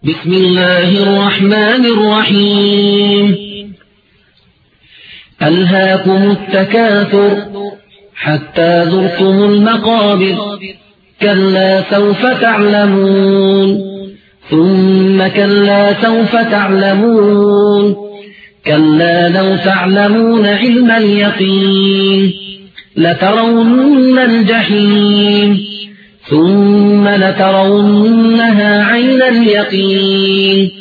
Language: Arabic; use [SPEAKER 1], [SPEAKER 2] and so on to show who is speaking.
[SPEAKER 1] بسم الله الرحمن الرحيم ألهاكم التكاثر حتى زرتم المقابر كلا سوف تعلمون ثم كلا سوف تعلمون كلا لو تعلمون علم اليقين لترون الجحيم ثم لترونها عين اليقين